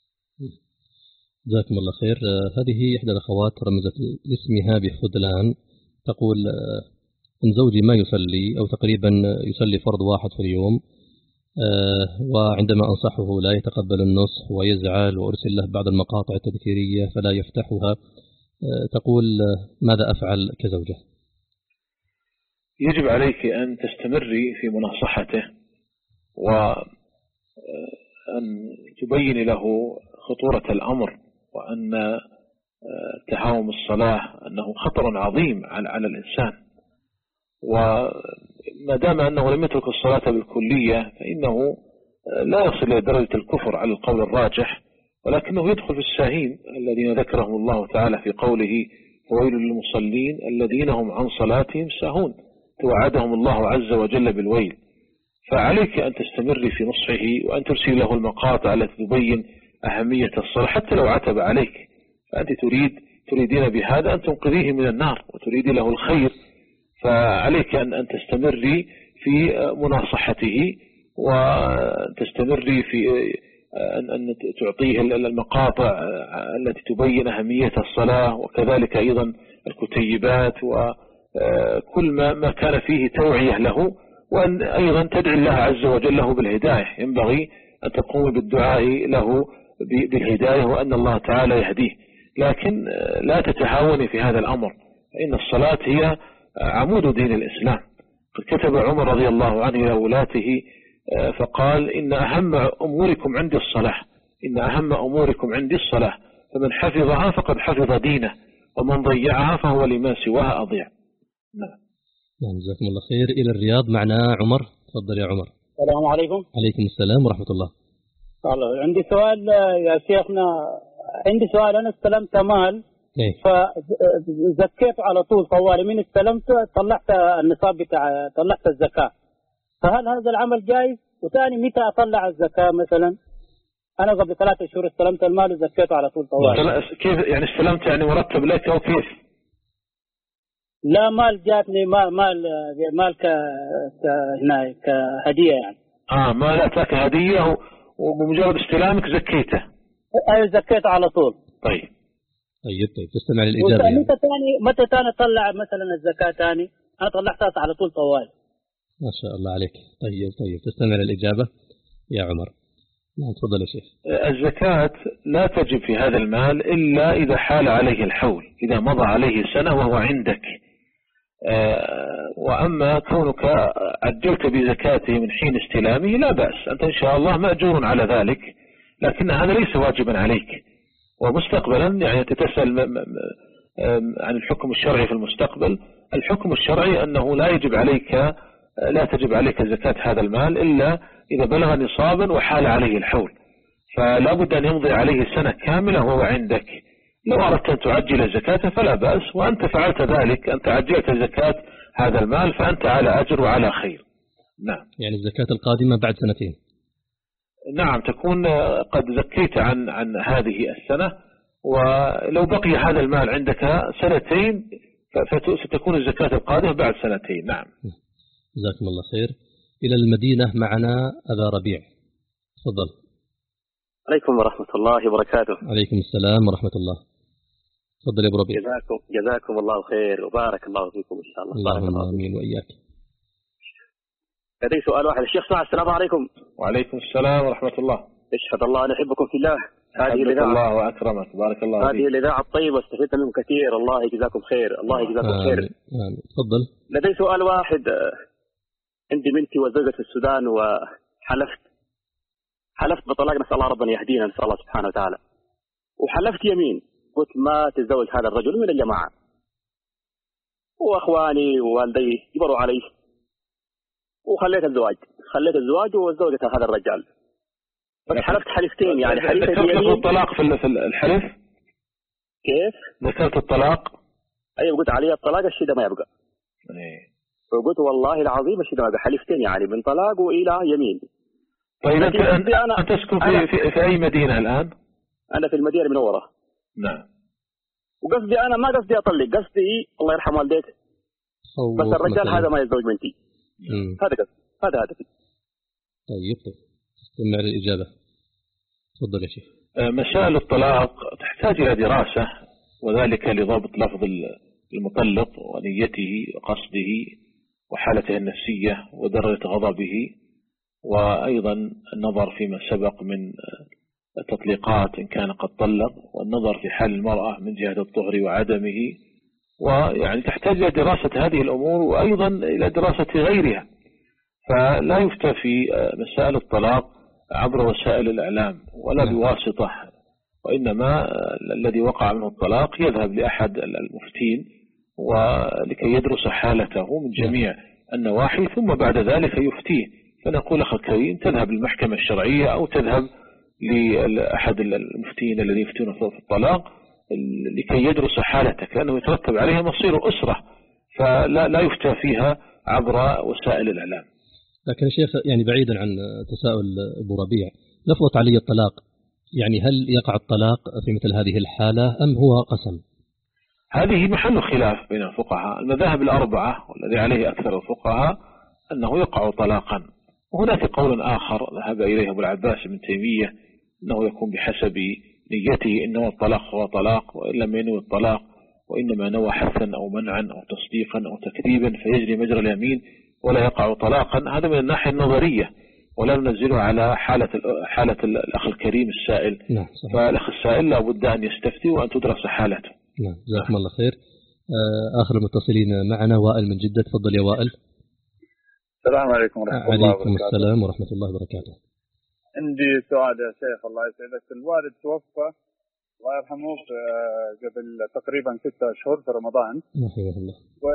جزاكم الله خير. هذه إحدى الأخوات رمزت اسمها بخذلان، تقول إن زوجي ما يصلي أو تقريبا يصلي فرض واحد في اليوم، وعندما أنصحه لا يتقبل النصح ويزعل، وأرسل له بعض المقاطع التذكيرية فلا يفتحها. تقول ماذا أفعل كزوجة؟ يجب عليك أن تستمري في مناصحته وأن تبين له خطورة الأمر، وأن تهاوم الصلاة أنه خطر عظيم على الإنسان، وما دام أنه لم يترك الصلاة بالكلية فإنه لا يصل إلى درجة الكفر على القول الراجح، ولكنه يدخل في الساهين الذين ذكرهم الله تعالى في قوله وويل للمصلين الذين هم عن صلاتهم ساهون، توعدهم الله عز وجل بالويل. فعليك أن تستمري في نصحه وأن ترسل له المقاطع التي تبين أهمية الصلاة حتى لو عتب عليك، فأنت تريد تريدين بهذا أن تنقذيه من النار وتريدي له الخير، فعليك أن أن تستمري في مناصحته وتستمري في أن تعطيه المقاطع التي تبين أهمية الصلاة، وكذلك أيضا الكتيبات وكل ما كان فيه توعية له، وأن أيضا تدعي الله عز وجل له بالهداية. ينبغي أن تقوم بالدعاء له بالهداية وأن الله تعالى يهديه، لكن لا تتهاوني في هذا الأمر، فإن الصلاة هي عمود دين الإسلام. قد كتب عمر رضي الله عنه إلى ولاته فقال: إن أهم أموركم عندي الصلاة، إن أهم أموركم عندي الصلاة، فمن حفظها فقد حفظ دينه، ومن ضيعها فهو لما سواها أضيع. نعم. جزاكم الله خير. إلى الرياض معنا عمر. تفضل يا عمر. السلام عليكم. عليكم السلام ورحمة الله. الله عندي سؤال يا شيخنا، عندي سؤال. أنا استلمت مال إيه؟ فزكيته على طول طوالي، من استلمت طلعت النصاب بتاع طلعت الزكاة، فهل هذا العمل جائز؟ وثاني متى أطلع الزكاة مثلا؟ أنا قبل ثلاثة شهور استلمت المال وزكيته على طول طوالي. كيف يعني استلمت؟ يعني مرتب لك أو كيف؟ لا، مال جاتني مال مال مال ك هنا كهدية يعني. آه مال أتاك هدية وبمجرد استلامك زكيته؟ أيوة زكيته على طول. طيب طيب طيب تستمع للإجابة يعني. متى ثاني متى ثاني أطلع مثلا الزكاة ثاني؟ أنا طلعتها على طول طوالي. ما شاء الله عليك. طيب طيب تستمع للإجابة يا عمر. نعم تفضل يا شيخ. الزكاة لا تجب في هذا المال إلا إذا حال عليه الحول، إذا مضى عليه سنة وهو عندك. وأما كونك عجلت بزكاته من حين استلامه لا بأس، أنت إن شاء الله مأجور على ذلك، لكن هذا ليس واجبا عليك. ومستقبلا يعني تتسأل عن الحكم الشرعي في المستقبل. الحكم الشرعي أنه لا يجب عليك لا تجب عليك زكاة هذا المال إلا إذا بلغ نصابا وحال عليه الحول، فلا بد أن يمضي عليه سنة كاملة وهو عندك. لو أردت أن تعجل الزكاة فلا بأس، وأنت فعلت ذلك، أنت عجلت زكاة هذا المال فأنت على أجر وعلى خير. نعم. يعني الزكاة القادمة بعد سنتين. نعم، تكون قد زكيت عن عن هذه السنة، ولو بقي هذا المال عندك سنتين فستكون الزكاة القادمة بعد سنتين. نعم. جزاكم الله خير. إلى المدينة معنا أبا ربيع. تفضل. عليكم ورحمة الله وبركاته. عليكم السلام ورحمة الله. تفضل يا أبو ربيع. جزاكم جزاكم الله خير وبارك الله فيكم إن شاء الله. اللهم آمين وإياك. لدي سؤال واحد. الشيخ سعد السلام عليكم. وعليكم السلام ورحمة الله. اشهد الله أن أحبكم في الله. هذه الإذاعة الله وأكرمك. بارك الله فيك. هذه الإذاعة الطيبة استفدت منكم كثير. الله يجزاكم خير. الله يجزاكم خير. آمين. تفضل. لدي سؤال واحد. عندي بنتي وزوجت في السودان وحلفت حلفت بطلاق، نسأل الله ربنا يهدينا، نسأل الله سبحانه وتعالى. وحلفت يمين قلت ما تتزوج هذا الرجل من الجماعة، وأخواني ووالدي جبروا علي وخليت الزواج خليت الزواج وزوجت هذا الرجال. بس حلفت حلفتين يعني حلفت ذكرت الطلاق في الحلف؟ كيف؟ ذكرت الطلاق؟ أيوة قلت علي الطلاق الشيء ما يبقى. ايه. وقلت والله العظيم الشيء ما يبقى، حلفتين يعني من طلاق وإلى يمين. طيب أنت أنا أنت تسكن في, في في أي مدينة الآن؟ أنا في المدينة المنورة. نعم. وقصدي أنا ما قصدي أطلق، قصدي الله يرحم والديك بس الرجال مثلاً. هذا ما يتزوج بنتي. هذا قصدي هذا هدفي. طيب طيب استمع للإجابة. تفضل يا شيخ. مسائل الطلاق تحتاج إلى دراسة، وذلك لضبط لفظ المطلق ونيته وقصده وحالته النفسية ودرجة غضبه، وأيضا النظر فيما سبق من التطليقات إن كان قد طلق، والنظر في حال المرأة من جهة الطهر وعدمه، ويعني تحتاج إلى دراسة هذه الأمور وأيضا إلى دراسة غيرها. فلا يفتى في مسائل الطلاق عبر وسائل الإعلام ولا بواسطة، وإنما الذي وقع منه الطلاق يذهب لأحد المفتين ولكي يدرس حالته من جميع النواحي، ثم بعد ذلك يفتيه. فنقول أخي الكريم تذهب للمحكمة الشرعية أو تذهب لأحد المفتين الذي يفتون في الطلاق لكي يدرس حالتك، لأنه يترتب عليها مصير أسرة، فلا لا يفتى فيها عبر وسائل الإعلام. لكن يا شيخ يعني بعيدا عن تساؤل أبو ربيع، لفظة علي الطلاق يعني هل يقع الطلاق في مثل هذه الحالة أم هو قسم؟ هذه محل خلاف بين الفقهاء. المذاهب الأربعة والذي عليه أكثر الفقهاء أنه يقع طلاقا، وهناك قول آخر ذهب إليه أبو العباس بن تيمية أنه يكون بحسب نيته، إن نوى الطلاق فهو طلاق، وإن لم ينوي الطلاق وإنما نوى حثا أو منعا أو تصديقا أو تكذيبا فيجري مجرى اليمين ولا يقع طلاقا. هذا من الناحية النظرية، ولا ننزله على حالة حالة الأخ الكريم السائل. نعم. فالأخ السائل لا بد أن يستفتي وأن تدرس حالته. نعم، جزاكم الله خير. آخر المتصلين معنا وائل من جدة. تفضل يا وائل. السلام عليكم ورحمة الله وبركاته. عليكم السلام ورحمة الله وبركاته. عندي سؤال يا شيخ الله يسعدك. الوالد توفى الله يرحمه قبل تقريبا ستة أشهر في رمضان. رحمه الله.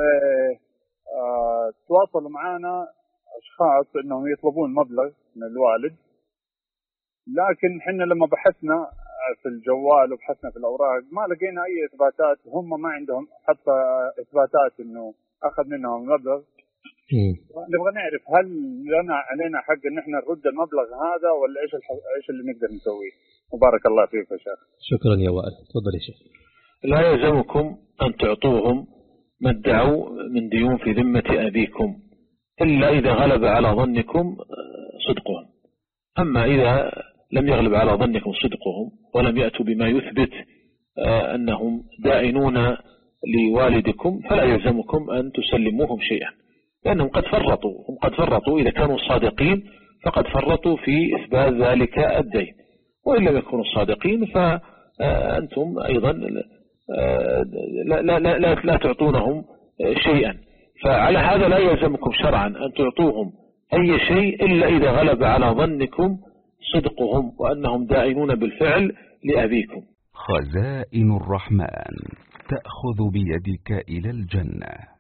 وتواصلوا معنا أشخاص أنهم يطلبون مبلغ من الوالد، لكن حنا لما بحثنا في الجوال وبحثنا في الأوراق ما لقينا أي إثباتات، هم ما عندهم حتى إثباتات أنه أخذ منهم مبلغ. نبغى نعرف هل لنا علينا حق ان احنا نرد المبلغ هذا ولا ايش ايش اللي نقدر نسويه؟ وبارك الله فيك يا شيخ. شكرا يا وائل. تفضل يا شيخ. لا يلزمكم ان تعطوهم ما ادعوا من ديون في ذمة ابيكم الا اذا غلب على ظنكم صدقهم. اما اذا لم يغلب على ظنكم صدقهم ولم ياتوا بما يثبت انهم دائنون لوالدكم فلا يلزمكم ان تسلموهم شيئا، لأنهم قد فرطوا هم قد فرطوا إذا كانوا صادقين فقد فرطوا في إثبات ذلك الدين، وإن لم يكونوا صادقين فأنتم أيضا لا, لا, لا, لا, لا تعطونهم شيئا. فعلى هذا لا يلزمكم شرعا أن تعطوهم أي شيء إلا إذا غلب على ظنكم صدقهم وأنهم دائنون بالفعل لأبيكم. خزائن الرحمن تأخذ بيدك إلى الجنة.